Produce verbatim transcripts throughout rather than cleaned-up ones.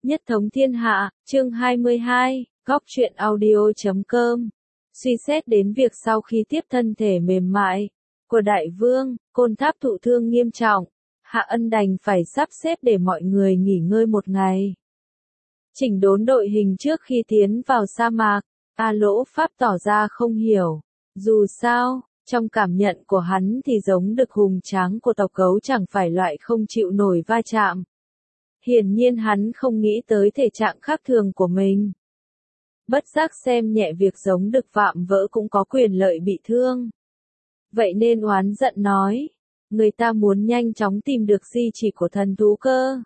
Nhất thống thiên hạ, chương hai mươi hai, góc truyện audio chấm com. Suy xét đến việc sau khi tiếp thân thể mềm mại của đại vương, Côn Tháp thụ thương nghiêm trọng, Hạ Ân đành phải sắp xếp để mọi người nghỉ ngơi một ngày. Chỉnh đốn đội hình trước khi tiến vào sa mạc, A Lỗ Pháp tỏ ra không hiểu. Dù sao, trong cảm nhận của hắn thì giống đực hùng tráng của tộc gấu chẳng phải loại không chịu nổi va chạm. Hiển nhiên hắn không nghĩ tới thể trạng khác thường của mình. Bất giác xem nhẹ việc giống đực vạm vỡ cũng có quyền lợi bị thương. Vậy nên oán giận nói, người ta muốn nhanh chóng tìm được di chỉ của thần thú cơ.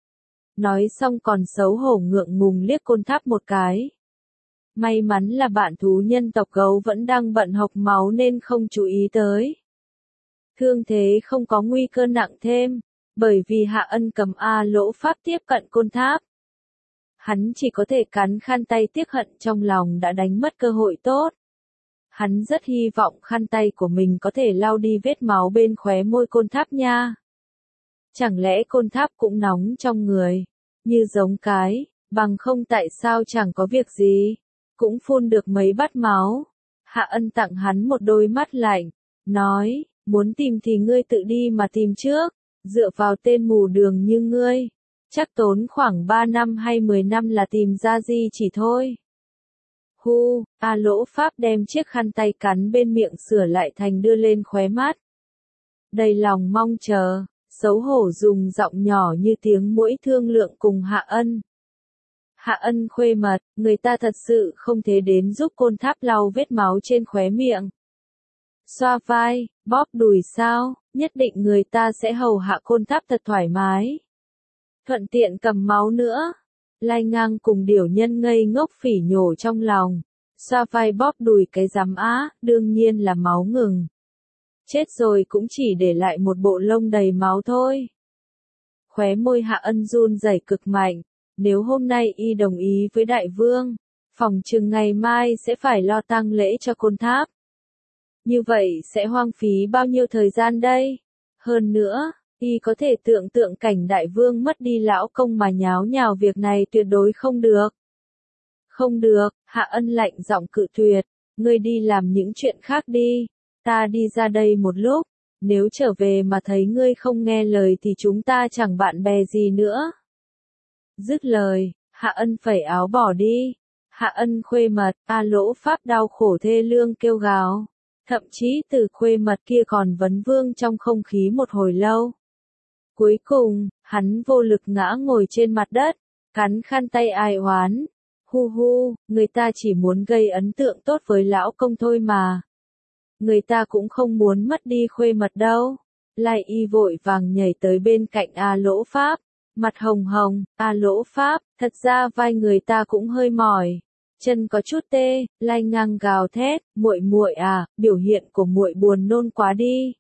Nói xong còn xấu hổ ngượng ngùng liếc Côn Tháp một cái. May mắn là bạn thú nhân tộc gấu vẫn đang bận hộc máu nên không chú ý tới. Thương thế không có nguy cơ nặng thêm, bởi vì Hạ Ân cầm A Lỗ Pháp tiếp cận Côn Tháp. Hắn chỉ có thể cắn khăn tay tiếc hận trong lòng đã đánh mất cơ hội tốt. Hắn rất hy vọng khăn tay của mình có thể lau đi vết máu bên khóe môi Côn Tháp nha. Chẳng lẽ Côn Tháp cũng nóng trong người, như giống cái, bằng không tại sao chẳng có việc gì, cũng phun được mấy bát máu. Hạ Ân tặng hắn một đôi mắt lạnh, nói, muốn tìm thì ngươi tự đi mà tìm trước, dựa vào tên mù đường như ngươi, chắc tốn khoảng ba năm hay mười năm là tìm ra di chỉ thôi. Hu, A Lỗ Pháp đem chiếc khăn tay cắn bên miệng sửa lại thành đưa lên khóe mắt. Đầy lòng mong chờ, xấu hổ dùng giọng nhỏ như tiếng muỗi thương lượng cùng Hạ Ân. Hạ Ân khuê mật, người ta thật sự không thể đến giúp Côn Tháp lau vết máu trên khóe miệng. Xoa vai, bóp đùi sao, nhất định người ta sẽ hầu hạ Côn Tháp thật thoải mái. Thuận tiện cầm máu nữa. Lai Ngang cùng điểu nhân ngây ngốc phỉ nhổ trong lòng. Xoa vai bóp đùi cái rắm á, đương nhiên là máu ngừng. Chết rồi cũng chỉ để lại một bộ lông đầy máu thôi. Khóe môi Hạ Ân run rẩy cực mạnh. Nếu hôm nay y đồng ý với đại vương, phòng chừng ngày mai sẽ phải lo tang lễ cho Côn Tháp. Như vậy sẽ hoang phí bao nhiêu thời gian đây? Hơn nữa, y có thể tưởng tượng cảnh đại vương mất đi lão công mà nháo nhào việc này tuyệt đối không được. Không được, Hạ Ân lạnh giọng cự tuyệt, ngươi đi làm những chuyện khác đi, ta đi ra đây một lúc, nếu trở về mà thấy ngươi không nghe lời thì chúng ta chẳng bạn bè gì nữa. Dứt lời, Hạ Ân phẩy áo bỏ đi. Hạ Ân khuê mật, A Lỗ Pháp đau khổ thê lương kêu gào. Thậm chí từ khuê mật kia còn vấn vương trong không khí một hồi lâu. Cuối cùng, hắn vô lực ngã ngồi trên mặt đất, cắn khăn tay ai oán. Hu hu, người ta chỉ muốn gây ấn tượng tốt với lão công thôi mà. Người ta cũng không muốn mất đi khuê mật đâu. Lai Y vội vàng nhảy tới bên cạnh A Lỗ Pháp. Mặt hồng hồng, A Lỗ Pháp, thật ra vai người ta cũng hơi mỏi, chân có chút tê. Lai Ngang gào thét, muội muội à, biểu hiện của muội buồn nôn quá đi.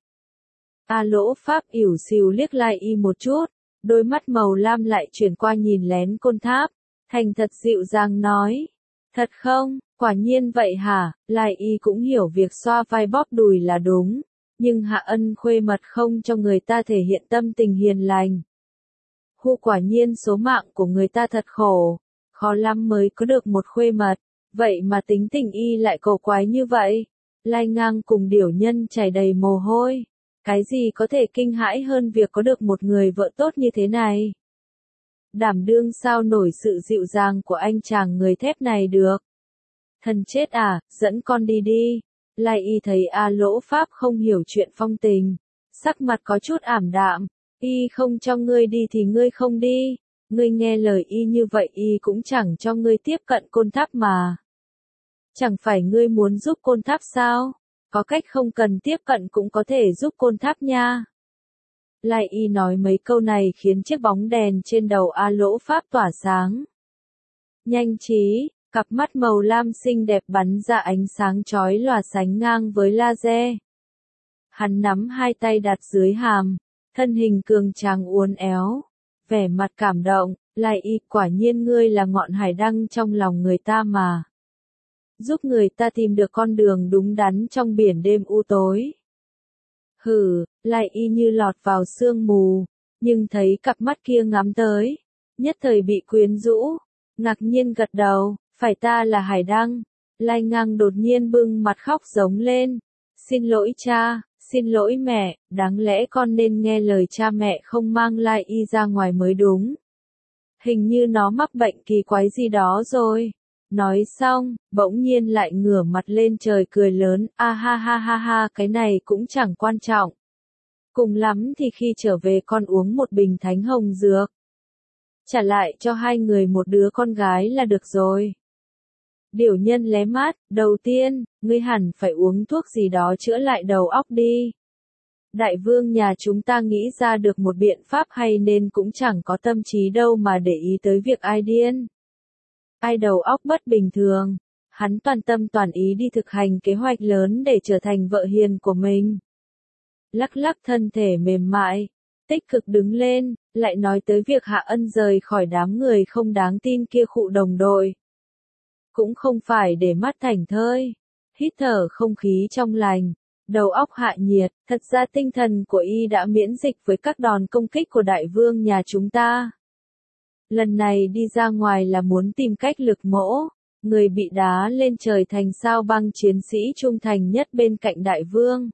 A Lỗ Pháp ỉu xìu liếc Lai Y một chút, đôi mắt màu lam lại chuyển qua nhìn lén Côn Tháp, thành thật dịu dàng nói, thật không, quả nhiên vậy hả? Lai Y cũng hiểu việc xoa vai bóp đùi là đúng, nhưng Hạ Ân khuê mật không cho người ta thể hiện tâm tình hiền lành. Hu, quả nhiên số mạng của người ta thật khổ, khó lắm mới có được một khuê mật, vậy mà tính tình y lại cổ quái như vậy. Lai Ngang cùng điểu nhân chảy đầy mồ hôi, cái gì có thể kinh hãi hơn việc có được một người vợ tốt như thế này. Đảm đương sao nổi sự dịu dàng của anh chàng người thép này được. Thần chết à, dẫn con đi đi. Lai Y thấy A Lỗ Pháp không hiểu chuyện phong tình, sắc mặt có chút ảm đạm. Y không cho ngươi đi thì ngươi không đi, ngươi nghe lời y như vậy y cũng chẳng cho ngươi tiếp cận Côn Tháp mà. Chẳng phải ngươi muốn giúp Côn Tháp sao? Có cách không cần tiếp cận cũng có thể giúp Côn Tháp nha. Lai Y nói mấy câu này khiến chiếc bóng đèn trên đầu A Lỗ Pháp tỏa sáng. Nhanh trí, cặp mắt màu lam xinh đẹp bắn ra ánh sáng chói lòa sánh ngang với laser. Hắn nắm hai tay đặt dưới hàm. Thân hình cường tráng uốn éo, vẻ mặt cảm động. Lai Y, quả nhiên ngươi là ngọn hải đăng trong lòng người ta mà. Giúp người ta tìm được con đường đúng đắn trong biển đêm u tối. Hừ, Lai Y như lọt vào sương mù, nhưng thấy cặp mắt kia ngắm tới, nhất thời bị quyến rũ, ngạc nhiên gật đầu, phải ta là Hải Đăng. Lai Ngang đột nhiên bưng mặt khóc giống lên, xin lỗi cha, xin lỗi mẹ, đáng lẽ con nên nghe lời cha mẹ không mang Lai Y ra ngoài mới đúng. Hình như nó mắc bệnh kỳ quái gì đó rồi. Nói xong, bỗng nhiên lại ngửa mặt lên trời cười lớn, a ha ha ha ha, cái này cũng chẳng quan trọng. Cùng lắm thì khi trở về con uống một bình thánh hồng dược. Trả lại cho hai người một đứa con gái là được rồi. Điểu nhân lé mắt, đầu tiên, ngươi hẳn phải uống thuốc gì đó chữa lại đầu óc đi. Đại vương nhà chúng ta nghĩ ra được một biện pháp hay nên cũng chẳng có tâm trí đâu mà để ý tới việc ai điên. Ai đầu óc bất bình thường, hắn toàn tâm toàn ý đi thực hành kế hoạch lớn để trở thành vợ hiền của mình. Lắc lắc thân thể mềm mại, tích cực đứng lên, lại nói tới việc Hạ Ân rời khỏi đám người không đáng tin kia khụ đồng đội. Cũng không phải để mắt thảnh thơi, hít thở không khí trong lành, đầu óc hạ nhiệt, thật ra tinh thần của y đã miễn dịch với các đòn công kích của đại vương nhà chúng ta. Lần này đi ra ngoài là muốn tìm cách lực mỗ, người bị đá lên trời thành sao băng chiến sĩ trung thành nhất bên cạnh đại vương.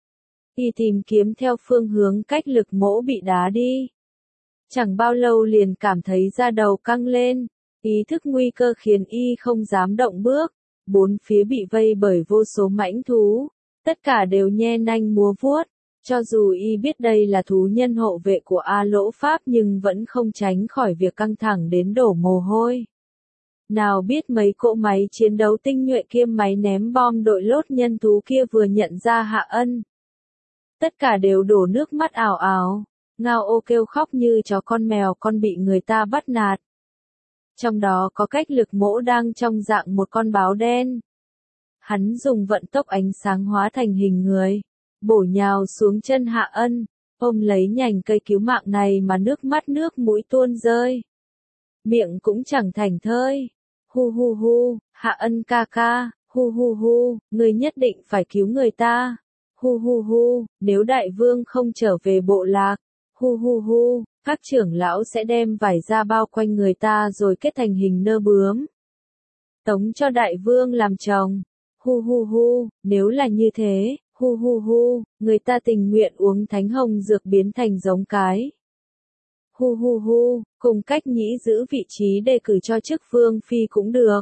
Y tìm kiếm theo phương hướng cách lực mỗ bị đá đi. Chẳng bao lâu liền cảm thấy da đầu căng lên, ý thức nguy cơ khiến y không dám động bước, bốn phía bị vây bởi vô số mãnh thú, tất cả đều nhe nanh múa vuốt. Cho dù y biết đây là thú nhân hộ vệ của A Lỗ Pháp nhưng vẫn không tránh khỏi việc căng thẳng đến đổ mồ hôi. Nào biết mấy cỗ máy chiến đấu tinh nhuệ kiêm máy ném bom đội lốt nhân thú kia vừa nhận ra Hạ Ân. Tất cả đều đổ nước mắt ào ào, ngao ô kêu khóc như chó con mèo con bị người ta bắt nạt. Trong đó có cách lực mỗ đang trong dạng một con báo đen. Hắn dùng vận tốc ánh sáng hóa thành hình người, bổ nhào xuống chân Hạ Ân, ôm lấy nhành cây cứu mạng này mà nước mắt nước mũi tuôn rơi. Miệng cũng chẳng thảnh thơi. Hu hu hu, Hạ Ân ca ca, hu hu hu, người nhất định phải cứu người ta. Hu hu hu, nếu đại vương không trở về bộ lạc, hu hu hu, các trưởng lão sẽ đem vải ra bao quanh người ta rồi kết thành hình nơ bướm. Tống cho đại vương làm chồng. Hu hu hu, nếu là như thế, hu hu hu, người ta tình nguyện uống thánh hồng dược biến thành giống cái. Hu hu hu, cùng cách nhĩ giữ vị trí đề cử cho chức vương phi cũng được.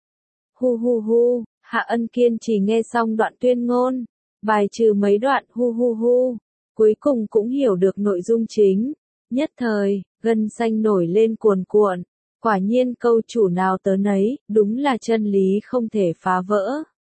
Hu hu hu, Hạ Ân kiên trì nghe xong đoạn tuyên ngôn, bài trừ mấy đoạn hu hu hu, cuối cùng cũng hiểu được nội dung chính. Nhất thời, gân xanh nổi lên cuồn cuộn, quả nhiên câu chủ nào tớ nấy, đúng là chân lý không thể phá vỡ.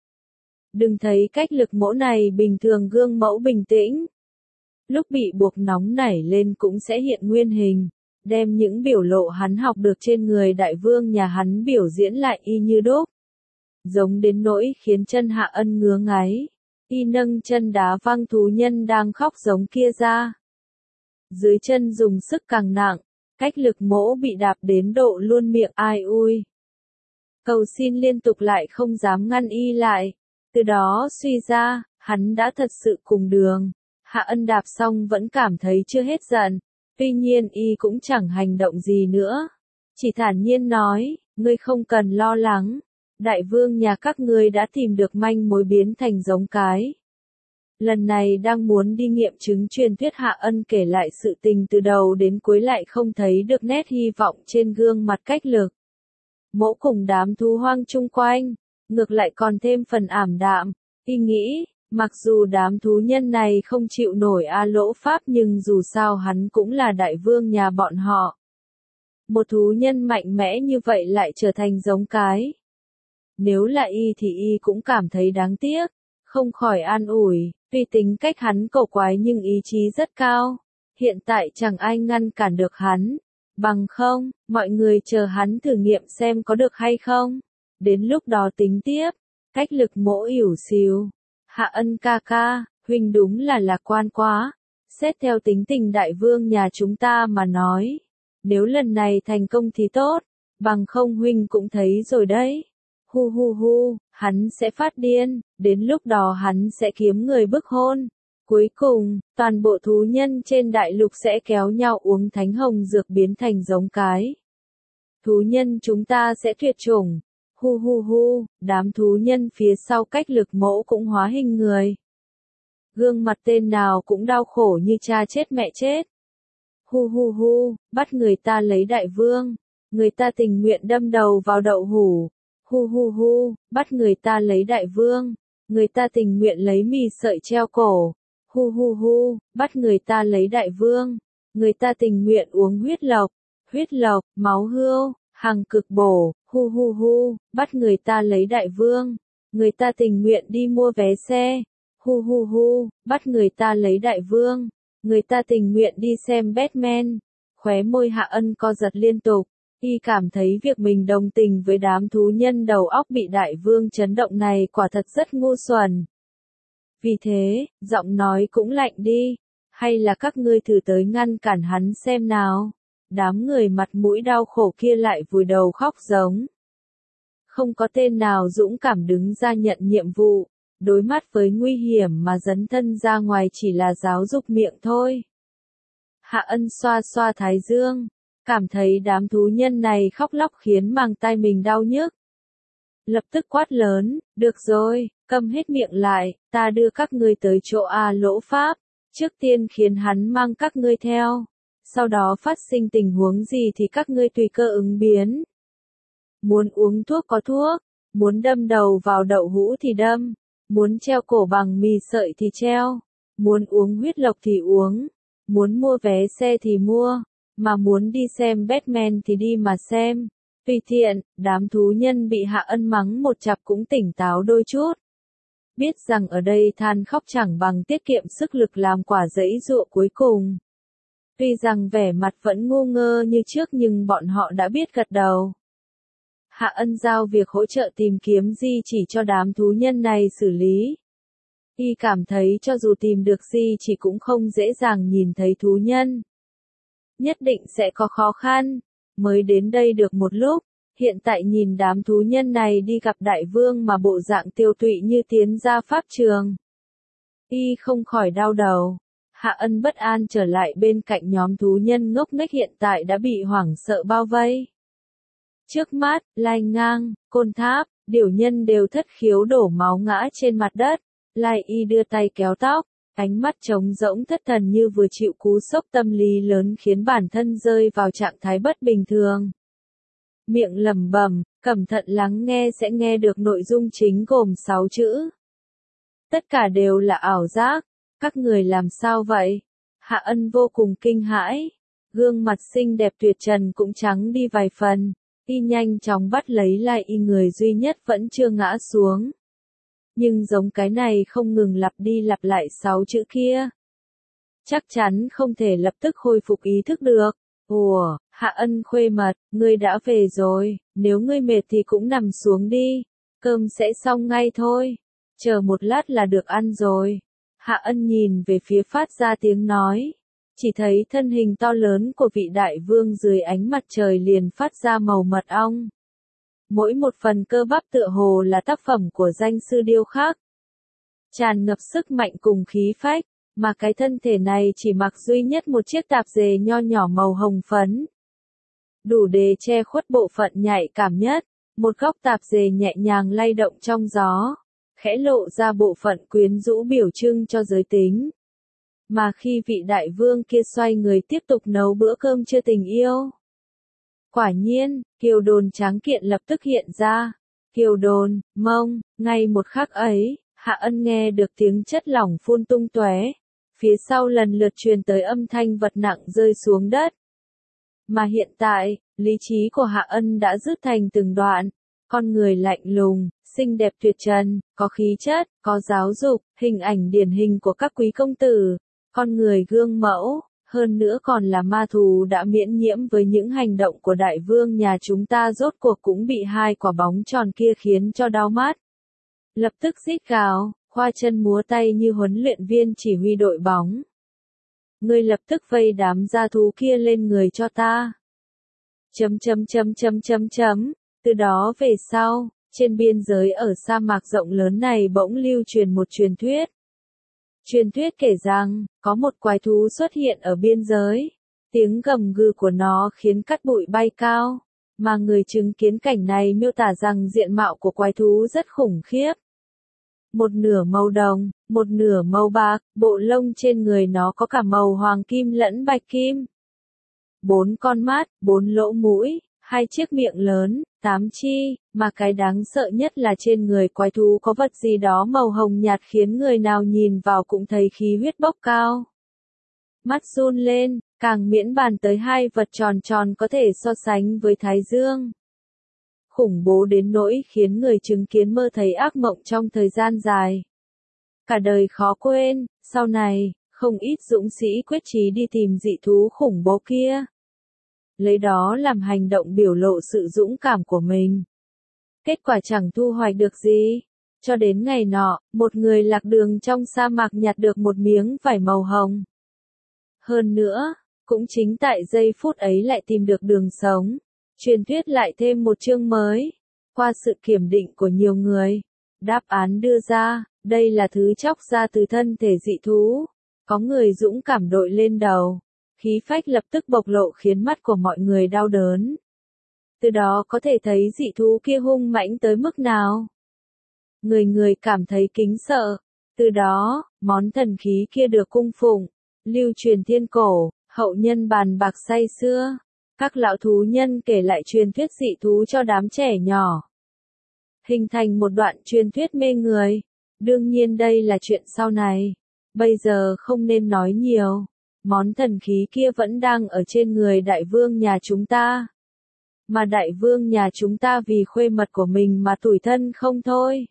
Đừng thấy cách lực mỗ này bình thường gương mẫu bình tĩnh. Lúc bị buộc nóng nảy lên cũng sẽ hiện nguyên hình, đem những biểu lộ hắn học được trên người đại vương nhà hắn biểu diễn lại y như đúc. Giống đến nỗi khiến chân Hạ Ân ngứa ngáy, y nâng chân đá văng thú nhân đang khóc giống kia ra. Dưới chân dùng sức càng nặng, cách lực mỗ bị đạp đến độ luôn miệng ai ui. Cầu xin liên tục lại không dám ngăn y lại. Từ đó suy ra, hắn đã thật sự cùng đường. Hạ Ân đạp xong vẫn cảm thấy chưa hết giận. Tuy nhiên y cũng chẳng hành động gì nữa. Chỉ thản nhiên nói, ngươi không cần lo lắng. Đại vương nhà các ngươi đã tìm được manh mối biến thành giống cái. Lần này đang muốn đi nghiệm chứng truyền thuyết. Hạ Ân kể lại sự tình từ đầu đến cuối lại không thấy được nét hy vọng trên gương mặt cách lực. Mỗ cùng đám thú hoang chung quanh, ngược lại còn thêm phần ảm đạm. Y nghĩ, mặc dù đám thú nhân này không chịu nổi A Lỗ Pháp nhưng dù sao hắn cũng là đại vương nhà bọn họ. Một thú nhân mạnh mẽ như vậy lại trở thành giống cái. Nếu là y thì y cũng cảm thấy đáng tiếc, không khỏi an ủi, tuy tính cách hắn cổ quái nhưng ý chí rất cao. Hiện tại chẳng ai ngăn cản được hắn. Bằng không, mọi người chờ hắn thử nghiệm xem có được hay không. Đến lúc đó tính tiếp. Cách lực mỗ ỉu xìu. Hạ Ân ca ca, huynh đúng là lạc quan quá. Xét theo tính tình đại vương nhà chúng ta mà nói. Nếu lần này thành công thì tốt. Bằng không huynh cũng thấy rồi đấy. Hu hu hu, hắn sẽ phát điên. Đến lúc đó hắn sẽ kiếm người bức hôn. Cuối cùng, toàn bộ thú nhân trên đại lục sẽ kéo nhau uống thánh hồng dược biến thành giống cái. Thú nhân chúng ta sẽ tuyệt chủng. Hu hu hu, đám thú nhân phía sau cách lực mẫu cũng hóa hình người. Gương mặt tên nào cũng đau khổ như cha chết mẹ chết. Hu hu hu, bắt người ta lấy đại vương. Người ta tình nguyện đâm đầu vào đậu hũ. Hu hu hu, bắt người ta lấy đại vương. Người ta tình nguyện lấy mì sợi treo cổ. Hu hu hu, bắt người ta lấy đại vương. Người ta tình nguyện uống huyết lộc. Huyết lộc, máu hươu, hằng cực bổ. Hu hu hu, bắt người ta lấy đại vương. Người ta tình nguyện đi mua vé xe. Hu hu hu, bắt người ta lấy đại vương. Người ta tình nguyện đi xem Batman. Khóe môi Hạ Ân co giật liên tục. Y cảm thấy việc mình đồng tình với đám thú nhân đầu óc bị đại vương chấn động này quả thật rất ngu xuẩn. Vì thế, giọng nói cũng lạnh đi. Hay là các ngươi thử tới ngăn cản hắn xem nào. Đám người mặt mũi đau khổ kia lại vùi đầu khóc giống. Không có tên nào dũng cảm đứng ra nhận nhiệm vụ. Đối mặt với nguy hiểm mà dấn thân ra ngoài chỉ là giáo dục miệng thôi. Hạ Ân xoa xoa thái dương. Cảm thấy đám thú nhân này khóc lóc khiến màng tai mình đau nhức. Lập tức quát lớn, được rồi, câm hết miệng lại, ta đưa các ngươi tới chỗ A Lỗ Pháp. Trước tiên khiến hắn mang các ngươi theo. Sau đó phát sinh tình huống gì thì các ngươi tùy cơ ứng biến. Muốn uống thuốc có thuốc, muốn đâm đầu vào đậu hũ thì đâm, muốn treo cổ bằng mì sợi thì treo, muốn uống huyết lộc thì uống, muốn mua vé xe thì mua, mà muốn đi xem Batman thì đi mà xem. Tùy tiện, đám thú nhân bị Hạ Ân mắng một chặp cũng tỉnh táo đôi chút. Biết rằng ở đây than khóc chẳng bằng tiết kiệm sức lực làm quả giấy dụa cuối cùng. Tuy rằng vẻ mặt vẫn ngu ngơ như trước nhưng bọn họ đã biết gật đầu. Hạ Ân giao việc hỗ trợ tìm kiếm di chỉ cho đám thú nhân này xử lý. Y cảm thấy cho dù tìm được di chỉ cũng không dễ dàng nhìn thấy thú nhân. Nhất định sẽ có khó khăn. Mới đến đây được một lúc, hiện tại nhìn đám thú nhân này đi gặp đại vương mà bộ dạng tiêu tụy như tiến ra pháp trường. Y không khỏi đau đầu. Hạ Ân bất an trở lại bên cạnh nhóm thú nhân ngốc nghếch hiện tại đã bị hoảng sợ bao vây. Trước mắt, Lai Ngang, Côn Tháp, Điểu Nhân đều thất khiếu đổ máu ngã trên mặt đất. Lai Y đưa tay kéo tóc, ánh mắt trống rỗng thất thần như vừa chịu cú sốc tâm lý lớn khiến bản thân rơi vào trạng thái bất bình thường. Miệng lẩm bẩm, cẩn thận lắng nghe sẽ nghe được nội dung chính gồm sáu chữ. Tất cả đều là ảo giác, các người làm sao vậy? Hạ Ân vô cùng kinh hãi, gương mặt xinh đẹp tuyệt trần cũng trắng đi vài phần. Y nhanh chóng bắt lấy Lai Y người duy nhất vẫn chưa ngã xuống. Nhưng giống cái này không ngừng lặp đi lặp lại sáu chữ kia. Chắc chắn không thể lập tức khôi phục ý thức được. Ủa, Hạ Ân khuê mật, ngươi đã về rồi, nếu ngươi mệt thì cũng nằm xuống đi, cơm sẽ xong ngay thôi, chờ một lát là được ăn rồi. Hạ Ân nhìn về phía phát ra tiếng nói, chỉ thấy thân hình to lớn của vị đại vương dưới ánh mặt trời liền phát ra màu mật ong. Mỗi một phần cơ bắp tựa hồ là tác phẩm của danh sư điêu khắc. Tràn ngập sức mạnh cùng khí phách, mà cái thân thể này chỉ mặc duy nhất một chiếc tạp dề nho nhỏ màu hồng phấn. Đủ để che khuất bộ phận nhạy cảm nhất, một góc tạp dề nhẹ nhàng lay động trong gió, khẽ lộ ra bộ phận quyến rũ biểu trưng cho giới tính. Mà khi vị đại vương kia xoay người tiếp tục nấu bữa cơm trưa tình yêu. Quả nhiên, kiều đồn tráng kiện lập tức hiện ra. Kiều đồn, mông, ngay một khắc ấy, Hạ Ân nghe được tiếng chất lỏng phun tung tóe. Phía sau lần lượt truyền tới âm thanh vật nặng rơi xuống đất. Mà hiện tại, lý trí của Hạ Ân đã rứt thành từng đoạn. Con người lạnh lùng, xinh đẹp tuyệt trần, có khí chất, có giáo dục, hình ảnh điển hình của các quý công tử. Con người gương mẫu, hơn nữa còn là ma thú đã miễn nhiễm với những hành động của đại vương nhà chúng ta rốt cuộc cũng bị hai quả bóng tròn kia khiến cho đau mắt. Lập tức rít gào, khoa chân múa tay như huấn luyện viên chỉ huy đội bóng. Ngươi lập tức vây đám gia thú kia lên người cho ta. Chấm chấm chấm chấm chấm chấm, từ đó về sau, trên biên giới ở sa mạc rộng lớn này bỗng lưu truyền một truyền thuyết. Truyền thuyết kể rằng, có một quái thú xuất hiện ở biên giới. Tiếng gầm gừ của nó khiến cát bụi bay cao. Mà người chứng kiến cảnh này miêu tả rằng diện mạo của quái thú rất khủng khiếp. Một nửa màu đồng, một nửa màu bạc, bộ lông trên người nó có cả màu hoàng kim lẫn bạch kim. Bốn con mắt, bốn lỗ mũi, hai chiếc miệng lớn, tám chi, mà cái đáng sợ nhất là trên người quái thú có vật gì đó màu hồng nhạt khiến người nào nhìn vào cũng thấy khí huyết bốc cao. Mắt run lên, càng miễn bàn tới hai vật tròn tròn có thể so sánh với Thái Dương. Khủng bố đến nỗi khiến người chứng kiến mơ thấy ác mộng trong thời gian dài. Cả đời khó quên, sau này, không ít dũng sĩ quyết chí đi tìm dị thú khủng bố kia. Lấy đó làm hành động biểu lộ sự dũng cảm của mình. Kết quả chẳng thu hoạch được gì. Cho đến ngày nọ, một người lạc đường trong sa mạc nhặt được một miếng vải màu hồng. Hơn nữa, cũng chính tại giây phút ấy lại tìm được đường sống. Truyền thuyết lại thêm một chương mới. Qua sự kiểm định của nhiều người, đáp án đưa ra, đây là thứ chóc ra từ thân thể dị thú. Có người dũng cảm đội lên đầu. Khí phách lập tức bộc lộ khiến mắt của mọi người đau đớn. Từ đó có thể thấy dị thú kia hung mãnh tới mức nào. Người người cảm thấy kính sợ. Từ đó, món thần khí kia được cung phụng, lưu truyền thiên cổ, hậu nhân bàn bạc say xưa. Các lão thú nhân kể lại truyền thuyết dị thú cho đám trẻ nhỏ. Hình thành một đoạn truyền thuyết mê người. Đương nhiên đây là chuyện sau này. Bây giờ không nên nói nhiều. Món thần khí kia vẫn đang ở trên người đại vương nhà chúng ta. Mà đại vương nhà chúng ta vì khuê mật của mình mà tủi thân không thôi.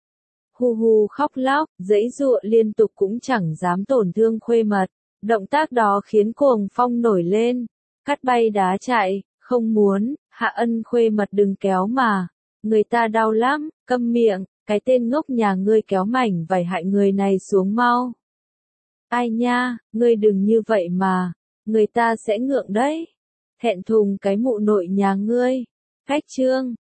Hu hu khóc lóc, giãy giụa liên tục cũng chẳng dám tổn thương khuê mật. Động tác đó khiến cuồng phong nổi lên. Cắt bay đá chạy, không muốn, Hạ Ân khuê mật đừng kéo mà. Người ta đau lắm, câm miệng, cái tên ngốc nhà ngươi kéo mảnh vải hại người này xuống mau. Ai nha, ngươi đừng như vậy mà, người ta sẽ ngượng đấy. Thẹn thùng cái mụ nội nhà ngươi. Cách chương.